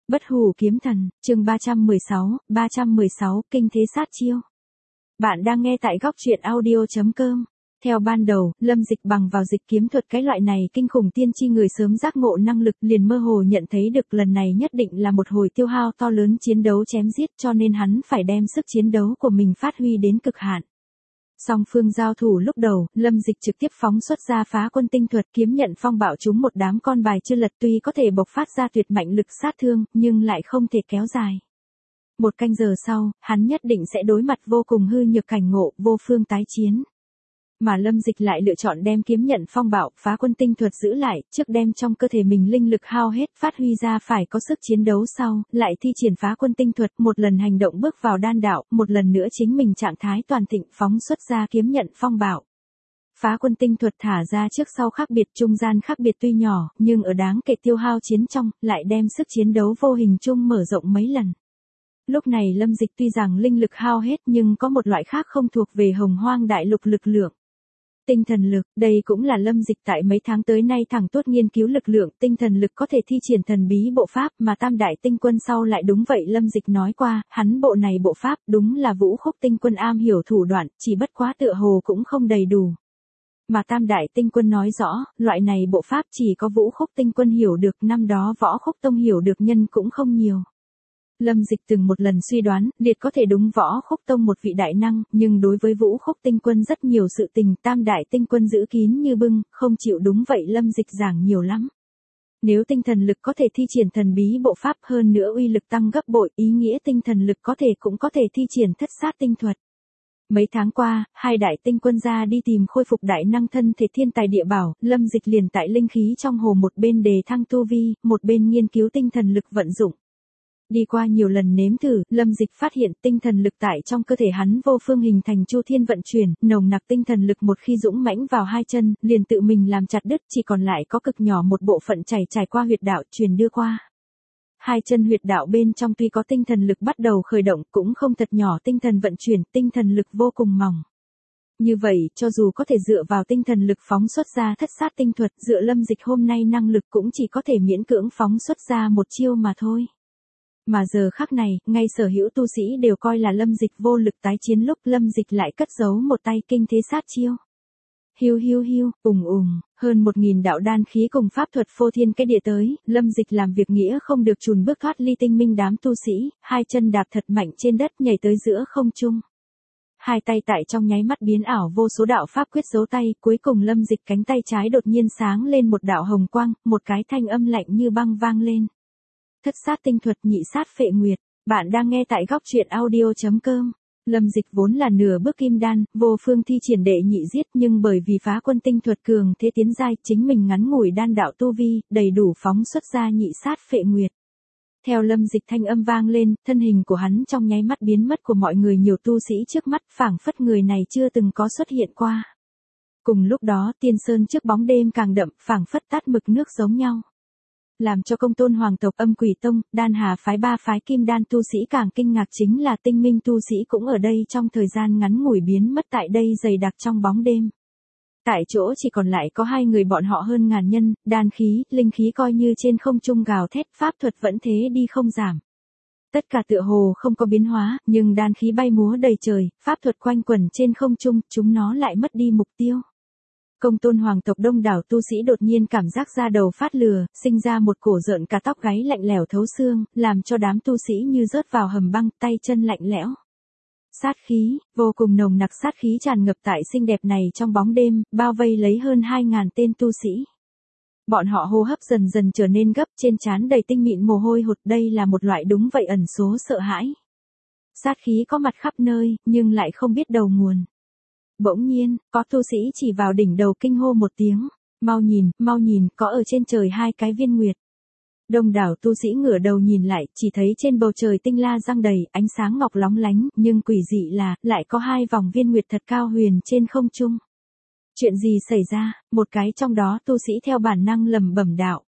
Bất hủ kiếm thần, chương 316, kinh thế sát chiêu. Bạn đang nghe tại góc truyện audio.com. Theo ban đầu, Lâm Dịch bằng vào dịch kiếm thuật cái loại này kinh khủng tiên tri người sớm giác ngộ năng lực liền mơ hồ nhận thấy được lần này nhất định là một hồi tiêu hao to lớn chiến đấu chém giết, cho nên hắn phải đem sức chiến đấu của mình phát huy đến cực hạn. Song phương giao thủ lúc đầu, Lâm Dịch trực tiếp phóng xuất ra phá quân tinh thuật kiếm nhận phong bạo chúng một đám con bài chưa lật, tuy có thể bộc phát ra tuyệt mạnh lực sát thương, nhưng lại không thể kéo dài. Một canh giờ sau, hắn nhất định sẽ đối mặt vô cùng hư nhược cảnh ngộ, vô phương tái chiến. Mà Lâm Dịch lại lựa chọn đem kiếm nhận phong bạo, phá quân tinh thuật giữ lại, trước đem trong cơ thể mình linh lực hao hết, phát huy ra phải có sức chiến đấu sau, lại thi triển phá quân tinh thuật, một lần hành động bước vào đan đạo, một lần nữa chính mình trạng thái toàn thịnh phóng xuất ra kiếm nhận phong bạo. Phá quân tinh thuật thả ra trước sau khác biệt, trung gian khác biệt tuy nhỏ, nhưng ở đáng kể tiêu hao chiến trong, lại đem sức chiến đấu vô hình chung mở rộng mấy lần. Lúc này Lâm Dịch tuy rằng linh lực hao hết nhưng có một loại khác không thuộc về hồng hoang đại lục lực lượng. Tinh thần lực, đây cũng là Lâm Dịch tại mấy tháng tới nay thẳng tốt nghiên cứu lực lượng, tinh thần lực có thể thi triển thần bí bộ pháp mà Tam Đại Tinh Quân sau lại đúng vậy Lâm Dịch nói qua, hắn bộ này bộ pháp đúng là Vũ Khúc Tinh Quân am hiểu thủ đoạn, chỉ bất quá tựa hồ cũng không đầy đủ. Mà Tam Đại Tinh Quân nói rõ, loại này bộ pháp chỉ có Vũ Khúc Tinh Quân hiểu được, năm đó Võ Khúc Tông hiểu được nhân cũng không nhiều. Lâm Dịch từng một lần suy đoán, liệt có thể đúng Võ Khúc Tông một vị đại năng, nhưng đối với Vũ Khúc Tinh Quân rất nhiều sự tình, Tam Đại Tinh Quân giữ kín như bưng, không chịu đúng vậy Lâm Dịch giảng nhiều lắm. Nếu tinh thần lực có thể thi triển thần bí bộ pháp hơn nữa uy lực tăng gấp bội, ý nghĩa tinh thần lực có thể cũng có thể thi triển thất sát tinh thuật. Mấy tháng qua, hai đại tinh quân ra đi tìm khôi phục đại năng thân thể thiên tài địa bảo, Lâm Dịch liền tại linh khí trong hồ một bên đề thăng tu vi, một bên nghiên cứu tinh thần lực vận dụng. Đi qua nhiều lần nếm thử, Lâm Dịch phát hiện tinh thần lực tại trong cơ thể hắn vô phương hình thành chu thiên vận chuyển, nồng nặc tinh thần lực một khi dũng mãnh vào hai chân, liền tự mình làm chặt đứt, chỉ còn lại có cực nhỏ một bộ phận trải qua huyệt đạo truyền đưa qua. Hai chân huyệt đạo bên trong tuy có tinh thần lực bắt đầu khởi động, cũng không thật nhỏ tinh thần vận chuyển, tinh thần lực vô cùng mỏng. Như vậy, cho dù có thể dựa vào tinh thần lực phóng xuất ra thất sát tinh thuật, dựa Lâm Dịch hôm nay năng lực cũng chỉ có thể miễn cưỡng phóng xuất ra một chiêu mà thôi. Mà giờ khắc này, ngay sở hữu tu sĩ đều coi là Lâm Dịch vô lực tái chiến lúc Lâm Dịch lại cất giấu một tay kinh thế sát chiêu. Hiu hiu hiu, hơn 1000 đạo đan khí cùng pháp thuật phô thiên cái địa tới, Lâm Dịch làm việc nghĩa không được chùn bước thoát ly tinh minh đám tu sĩ, hai chân đạp thật mạnh trên đất nhảy tới giữa không trung. Hai tay tại trong nháy mắt biến ảo vô số đạo pháp quyết giấu tay, cuối cùng Lâm Dịch cánh tay trái đột nhiên sáng lên một đạo hồng quang, một cái thanh âm lạnh như băng vang lên. Thất sát tinh thuật nhị sát phệ nguyệt, bạn đang nghe tại góc truyện audio.com. Lâm Dịch vốn là nửa bước kim đan, vô phương thi triển đệ nhị giết, nhưng bởi vì phá quân tinh thuật cường thế tiến giai, chính mình ngắn ngủi đan đạo tu vi, đầy đủ phóng xuất ra nhị sát phệ nguyệt. Theo Lâm Dịch thanh âm vang lên, thân hình của hắn trong nháy mắt biến mất của mọi người nhiều tu sĩ trước mắt, phảng phất người này chưa từng có xuất hiện qua. Cùng lúc đó, Tiên Sơn trước bóng đêm càng đậm, phảng phất tát mực nước giống nhau. Làm cho Công Tôn hoàng tộc, Âm Quỷ Tông, Đan Hà phái ba phái kim đan tu sĩ càng kinh ngạc chính là tinh minh tu sĩ cũng ở đây trong thời gian ngắn ngủi biến mất tại đây dày đặc trong bóng đêm. Tại chỗ chỉ còn lại có hai người bọn họ hơn ngàn nhân, đan khí, linh khí coi như trên không trung gào thét, pháp thuật vẫn thế đi không giảm. Tất cả tựa hồ không có biến hóa, nhưng đan khí bay múa đầy trời, pháp thuật quanh quẩn trên không trung, chúng nó lại mất đi mục tiêu. Công Tôn hoàng tộc đông đảo tu sĩ đột nhiên cảm giác da đầu phát lừa, sinh ra một cổ rợn cả tóc gáy lạnh lẽo thấu xương, làm cho đám tu sĩ như rớt vào hầm băng, tay chân lạnh lẽo. Sát khí, vô cùng nồng nặc sát khí tràn ngập tại xinh đẹp này trong bóng đêm, bao vây lấy hơn 2000 tên tu sĩ. Bọn họ hô hấp dần dần trở nên gấp, trên trán đầy tinh mịn mồ hôi hột, đây là một loại đúng vậy ẩn số sợ hãi. Sát khí có mặt khắp nơi, nhưng lại không biết đầu nguồn. Bỗng nhiên, có tu sĩ chỉ vào đỉnh đầu kinh hô một tiếng, mau nhìn, có ở trên trời hai cái viên nguyệt. Đông đảo tu sĩ ngửa đầu nhìn lại, chỉ thấy trên bầu trời tinh la giăng đầy, ánh sáng ngọc lóng lánh, nhưng quỷ dị là, lại có hai vòng viên nguyệt thật cao huyền trên không trung. Chuyện gì xảy ra, một cái trong đó tu sĩ theo bản năng lẩm bẩm đạo.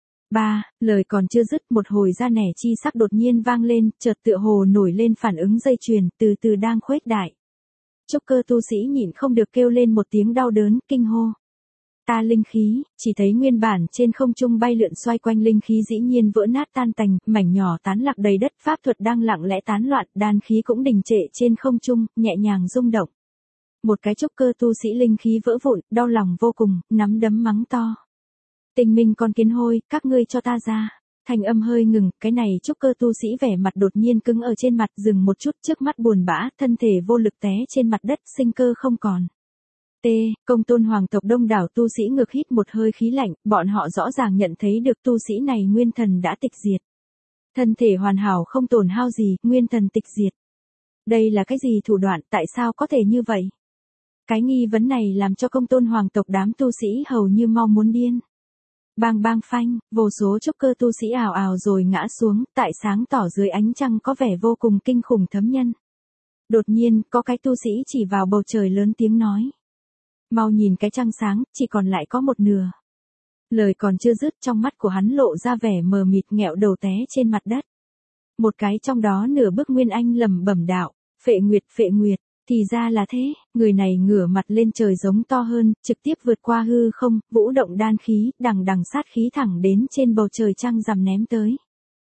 Lời còn chưa dứt, một hồi da nẻ chi sắc đột nhiên vang lên, chợt tựa hồ nổi lên phản ứng dây chuyền, từ từ đang khuếch đại. Trúc cơ tu sĩ nhịn không được kêu lên một tiếng đau đớn, kinh hô. Ta linh khí, chỉ thấy nguyên bản trên không trung bay lượn xoay quanh linh khí dĩ nhiên vỡ nát tan tành, mảnh nhỏ tán lạc đầy đất, pháp thuật đang lặng lẽ tán loạn, đan khí cũng đình trệ trên không trung, nhẹ nhàng rung động. Một cái trúc cơ tu sĩ linh khí vỡ vụn, đau lòng vô cùng, nắm đấm mắng to. Tinh Minh con kiến hôi, các ngươi cho ta ra. Thanh âm hơi ngừng, cái này trúc cơ tu sĩ vẻ mặt đột nhiên cứng ở trên mặt, dừng một chút, trước mắt buồn bã, thân thể vô lực té trên mặt đất, sinh cơ không còn. Công tôn hoàng tộc đông đảo tu sĩ ngược hít một hơi khí lạnh, bọn họ rõ ràng nhận thấy được tu sĩ này nguyên thần đã tịch diệt. Thân thể hoàn hảo không tổn hao gì, nguyên thần tịch diệt. Đây là cái gì thủ đoạn, tại sao có thể như vậy? Cái nghi vấn này làm cho công tôn hoàng tộc đám tu sĩ hầu như mau muốn điên. Bang bang phanh, vô số trúc cơ tu sĩ ào ào rồi ngã xuống, tại sáng tỏ dưới ánh trăng có vẻ vô cùng kinh khủng thấm nhân. Đột nhiên, có cái tu sĩ chỉ vào bầu trời lớn tiếng nói. Mau nhìn cái trăng sáng, chỉ còn lại có một nửa. Lời còn chưa dứt, trong mắt của hắn lộ ra vẻ mờ mịt, nghẹo đầu té trên mặt đất. Một cái trong đó nửa bước Nguyên Anh lẩm bẩm đạo, phệ nguyệt, thì ra là thế, người này ngửa mặt lên trời giống to hơn, trực tiếp vượt qua hư không, vũ động đan khí, đằng đằng sát khí thẳng đến trên bầu trời trăng rằm ném tới.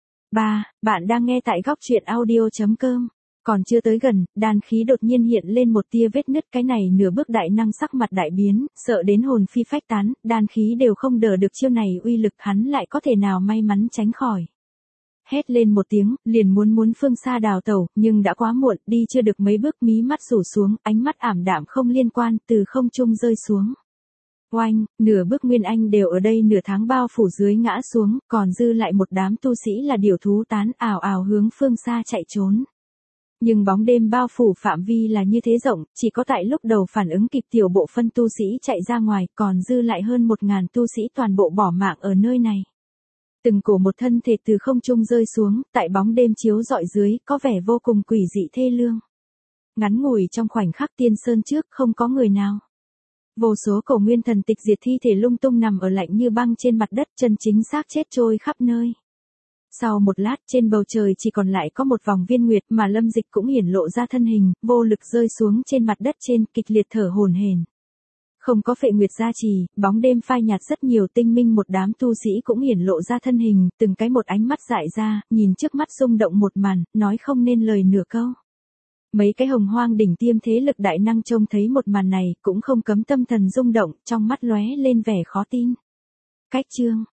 Bạn đang nghe tại góc truyện audio.com. Còn chưa tới gần, đan khí đột nhiên hiện lên một tia vết nứt, cái này nửa bước đại năng sắc mặt đại biến, sợ đến hồn phi phách tán, đan khí đều không đỡ được chiêu này uy lực, hắn lại có thể nào may mắn tránh khỏi. Hét lên một tiếng, liền muốn phương xa đào tẩu, nhưng đã quá muộn, đi chưa được mấy bước mí mắt rủ xuống, ánh mắt ảm đạm không liên quan, từ không trung rơi xuống. Oanh, nửa bước Nguyên Anh đều ở đây nửa tháng bao phủ dưới ngã xuống, còn dư lại một đám tu sĩ là điểu thú tán ảo ảo hướng phương xa chạy trốn. Nhưng bóng đêm bao phủ phạm vi là như thế rộng, chỉ có tại lúc đầu phản ứng kịp tiểu bộ phân tu sĩ chạy ra ngoài, còn dư lại hơn 1000 tu sĩ toàn bộ bỏ mạng ở nơi này. Từng cổ một thân thể từ không trung rơi xuống, tại bóng đêm chiếu rọi dưới, có vẻ vô cùng quỷ dị thê lương. Ngắn ngủi trong khoảnh khắc tiên sơn trước không có người nào. Vô số cổ nguyên thần tịch diệt thi thể lung tung nằm ở lạnh như băng trên mặt đất, chân chính xác chết trôi khắp nơi. Sau một lát trên bầu trời chỉ còn lại có một vòng viên nguyệt mà Lâm Dịch cũng hiển lộ ra thân hình, vô lực rơi xuống trên mặt đất trên, kịch liệt thở hổn hển. Không có phệ nguyệt gia trì, bóng đêm phai nhạt rất nhiều, Tinh Minh một đám tu sĩ cũng hiển lộ ra thân hình, từng cái một ánh mắt dại ra, nhìn trước mắt rung động một màn, nói không nên lời nửa câu. Mấy cái hồng hoang đỉnh tiêm thế lực đại năng trông thấy một màn này, cũng không cấm tâm thần rung động, trong mắt lóe lên vẻ khó tin. Cách chương